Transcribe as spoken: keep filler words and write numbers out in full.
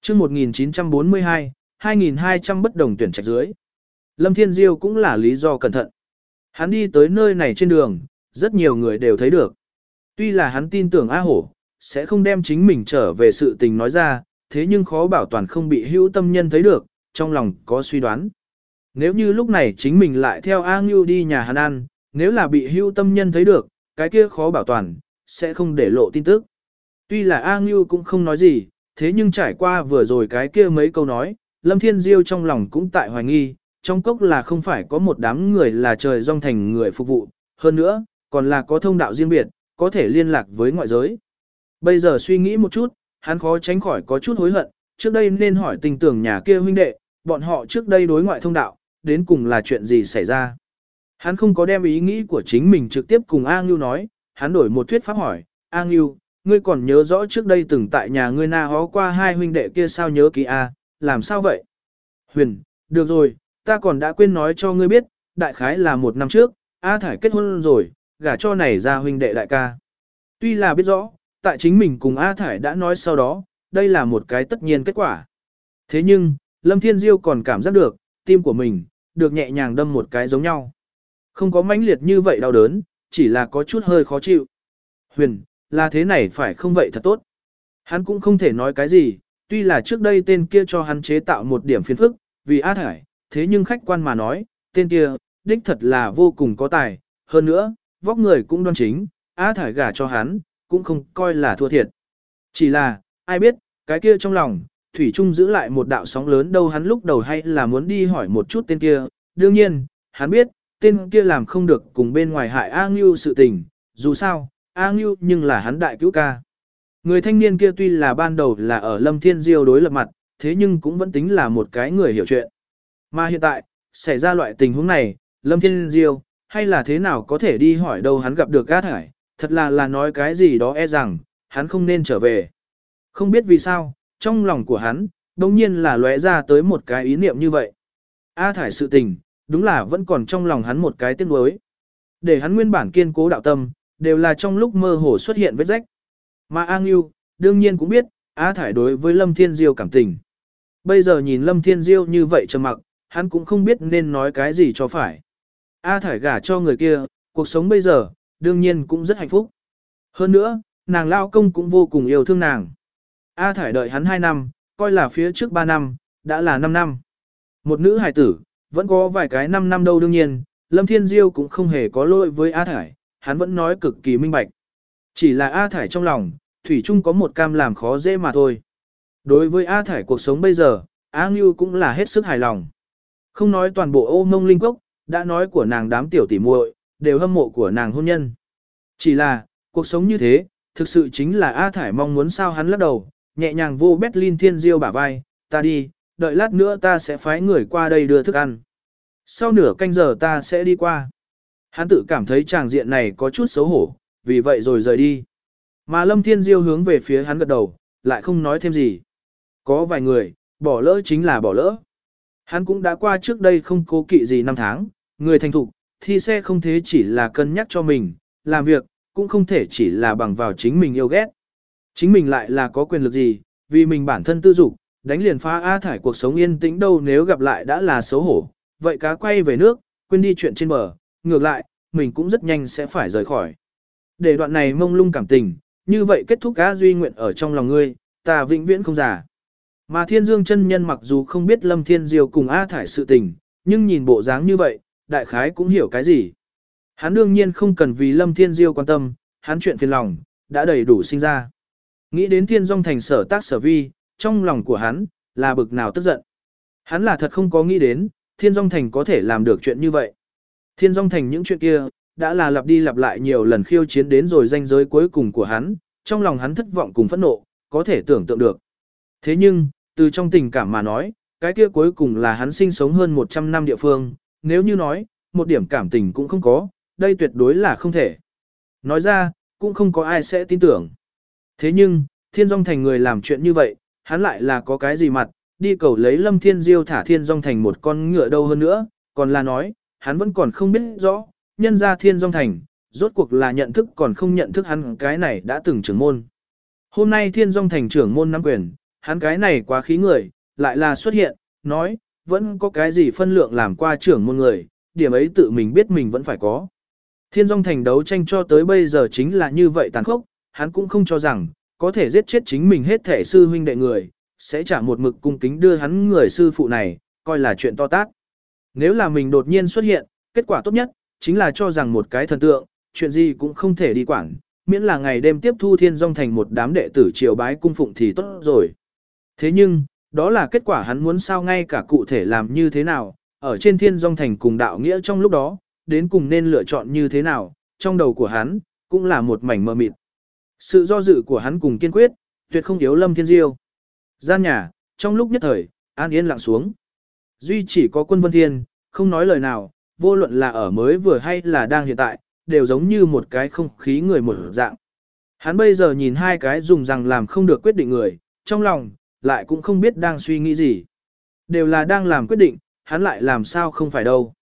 chương một nghìn chín trăm bốn mươi hai, hai nghìn hai trăm bất đồng tuyển trạch dưới. Lâm Thiên Diêu cũng là lý do cẩn thận. Hắn đi tới nơi này trên đường, rất nhiều người đều thấy được. Tuy là hắn tin tưởng A Hổ sẽ không đem chính mình trở về sự tình nói ra, thế nhưng khó bảo toàn không bị hữu tâm nhân thấy được, trong lòng có suy đoán. Nếu như lúc này chính mình lại theo A Ngưu đi nhà hắn ăn, nếu là bị hữu tâm nhân thấy được, cái kia khó bảo toàn, sẽ không để lộ tin tức. Tuy là A Ngưu cũng không nói gì, thế nhưng trải qua vừa rồi cái kia mấy câu nói, Lâm Thiên Diêu trong lòng cũng tại hoài nghi, trong cốc là không phải có một đám người là trời dòng thành người phục vụ, hơn nữa, còn là có thông đạo riêng biệt, có thể liên lạc với ngoại giới. Bây giờ suy nghĩ một chút, hắn khó tránh khỏi có chút hối hận, trước đây nên hỏi tình tưởng nhà kia huynh đệ, bọn họ trước đây đối ngoại thông đạo, đến cùng là chuyện gì xảy ra. Hắn không có đem ý nghĩ của chính mình trực tiếp cùng A Ngưu nói, hắn đổi một thuyết pháp hỏi, A Ngưu, ngươi còn nhớ rõ trước đây từng tại nhà ngươi na hó qua hai huynh đệ kia sao nhớ kỹ A, làm sao vậy? Huyền, được rồi, ta còn đã quên nói cho ngươi biết, đại khái là một năm trước, A Thải kết hôn rồi, gả cho này ra huynh đệ đại ca. Tuy là biết rõ, tại chính mình cùng A Thải đã nói sau đó, đây là một cái tất nhiên kết quả. Thế nhưng, Lâm Thiên Diêu còn cảm giác được, tim của mình, được nhẹ nhàng đâm một cái giống nhau. Không có mãnh liệt như vậy đau đớn, chỉ là có chút hơi khó chịu. Huyền, là thế này phải không vậy thật tốt. Hắn cũng không thể nói cái gì, tuy là trước đây tên kia cho hắn chế tạo một điểm phiền phức, vì A Thải, thế nhưng khách quan mà nói, tên kia, đích thật là vô cùng có tài, hơn nữa, vóc người cũng đoan chính, A Thải gả cho hắn, cũng không coi là thua thiệt. Chỉ là, ai biết, cái kia trong lòng, Thủy Trung giữ lại một đạo sóng lớn đâu hắn lúc đầu hay là muốn đi hỏi một chút tên kia, đương nhiên, hắn biết, tên kia làm không được cùng bên ngoài hại A Ngưu sự tình, dù sao, A Ngưu nhưng là hắn đại cứu ca. Người thanh niên kia tuy là ban đầu là ở Lâm Thiên Diêu đối lập mặt, thế nhưng cũng vẫn tính là một cái người hiểu chuyện. Mà hiện tại, xảy ra loại tình huống này, Lâm Thiên Diêu, hay là thế nào có thể đi hỏi đâu hắn gặp được A Thải, thật là là nói cái gì đó e rằng, hắn không nên trở về. Không biết vì sao, trong lòng của hắn, đồng nhiên là lóe ra tới một cái ý niệm như vậy. A Thải sự tình, đúng là vẫn còn trong lòng hắn một cái tiếc nuối. Để hắn nguyên bản kiên cố đạo tâm, đều là trong lúc mơ hồ xuất hiện vết rách. Mà A Ngưu, đương nhiên cũng biết, A Thải đối với Lâm Thiên Diêu cảm tình. Bây giờ nhìn Lâm Thiên Diêu như vậy trầm mặc, hắn cũng không biết nên nói cái gì cho phải. A Thải gả cho người kia, cuộc sống bây giờ, đương nhiên cũng rất hạnh phúc. Hơn nữa, nàng lao công cũng vô cùng yêu thương nàng. A Thải đợi hắn hai năm, coi là phía trước ba năm, đã là năm năm. Một nữ hài tử, vẫn có vài cái năm năm đâu đương nhiên, Lâm Thiên Diêu cũng không hề có lỗi với A Thải, hắn vẫn nói cực kỳ minh bạch. Chỉ là A Thải trong lòng, Thủy Trung có một cam làm khó dễ mà thôi. Đối với A Thải cuộc sống bây giờ, A Ngưu cũng là hết sức hài lòng. Không nói toàn bộ Ô Mông Linh Cốc, đã nói của nàng đám tiểu tỉ muội đều hâm mộ của nàng hôn nhân. Chỉ là, cuộc sống như thế, thực sự chính là A Thải mong muốn sao hắn lắc đầu, nhẹ nhàng vô Berlin Thiên Diêu bả vai, ta đi, đợi lát nữa ta sẽ phái người qua đây đưa thức ăn. Sau nửa canh giờ ta sẽ đi qua. Hắn tự cảm thấy tràng diện này có chút xấu hổ, vì vậy rồi rời đi. Mà Lâm Thiên Diêu hướng về phía hắn gật đầu, lại không nói thêm gì. Có vài người, bỏ lỡ chính là bỏ lỡ. Hắn cũng đã qua trước đây không cố kỵ gì năm tháng, người thành thục, thi xe không thế chỉ là cân nhắc cho mình, làm việc, cũng không thể chỉ là bằng vào chính mình yêu ghét. Chính mình lại là có quyền lực gì, vì mình bản thân tư dục, đánh liền phá A Thải cuộc sống yên tĩnh đâu nếu gặp lại đã là xấu hổ. Vậy cá quay về nước, quên đi chuyện trên bờ, ngược lại, mình cũng rất nhanh sẽ phải rời khỏi. Để đoạn này mông lung cảm tình, như vậy kết thúc cá duy nguyện ở trong lòng ngươi, ta vĩnh viễn không già. Mà Thiên Dương chân nhân mặc dù không biết Lâm Thiên Diêu cùng A Thải sự tình, nhưng nhìn bộ dáng như vậy, đại khái cũng hiểu cái gì. Hắn đương nhiên không cần vì Lâm Thiên Diêu quan tâm, hắn chuyện phiền lòng, đã đầy đủ sinh ra. Nghĩ đến Thiên Dung thành sở tác sở vi, trong lòng của hắn, là bực nào tức giận. Hắn là thật không có nghĩ đến, Thiên Dung thành có thể làm được chuyện như vậy. Thiên Dung thành những chuyện kia, đã là lặp đi lặp lại nhiều lần khiêu chiến đến rồi ranh giới cuối cùng của hắn, trong lòng hắn thất vọng cùng phẫn nộ, có thể tưởng tượng được. Thế nhưng, từ trong tình cảm mà nói, cái kia cuối cùng là hắn sinh sống hơn một trăm năm địa phương, nếu như nói, một điểm cảm tình cũng không có, đây tuyệt đối là không thể. Nói ra, cũng không có ai sẽ tin tưởng. Thế nhưng, Thiên Dung thành người làm chuyện như vậy, hắn lại là có cái gì mặt, đi cầu lấy Lâm Thiên Diêu thả Thiên Dung thành một con ngựa đâu hơn nữa, còn là nói, hắn vẫn còn không biết rõ, nhân ra Thiên Dung thành, rốt cuộc là nhận thức còn không nhận thức hắn cái này đã từng trưởng môn. Hôm nay Thiên Dung thành trưởng môn nắm quyền, hắn cái này quá khí người, lại là xuất hiện, nói, vẫn có cái gì phân lượng làm qua trưởng môn người, điểm ấy tự mình biết mình vẫn phải có. Thiên Dung Thành đấu tranh cho tới bây giờ chính là như vậy tàn khốc, hắn cũng không cho rằng, có thể giết chết chính mình hết thể sư huynh đệ người, sẽ trả một mực cung kính đưa hắn người sư phụ này, coi là chuyện to tát. Nếu là mình đột nhiên xuất hiện, kết quả tốt nhất, chính là cho rằng một cái thần tượng, chuyện gì cũng không thể đi quản, miễn là ngày đêm tiếp thu Thiên Dung Thành một đám đệ tử triều bái cung phụng thì tốt rồi. Thế nhưng, đó là kết quả hắn muốn sao ngay cả cụ thể làm như thế nào, ở trên Thiên Dung Thành cùng đạo nghĩa trong lúc đó, đến cùng nên lựa chọn như thế nào, trong đầu của hắn, cũng là một mảnh mờ mịt. Sự do dự của hắn cùng kiên quyết, tuyệt không yếu Lâm Thiên Diêu. Gian nhà, trong lúc nhất thời, an yên lặng xuống. Duy chỉ có Quân Vân Thiên, không nói lời nào, vô luận là ở mới vừa hay là đang hiện tại, đều giống như một cái không khí người một dạng. Hắn bây giờ nhìn hai cái dùng rằng làm không được quyết định người, trong lòng, lại cũng không biết đang suy nghĩ gì. Đều là đang làm quyết định, hắn lại làm sao không phải đâu.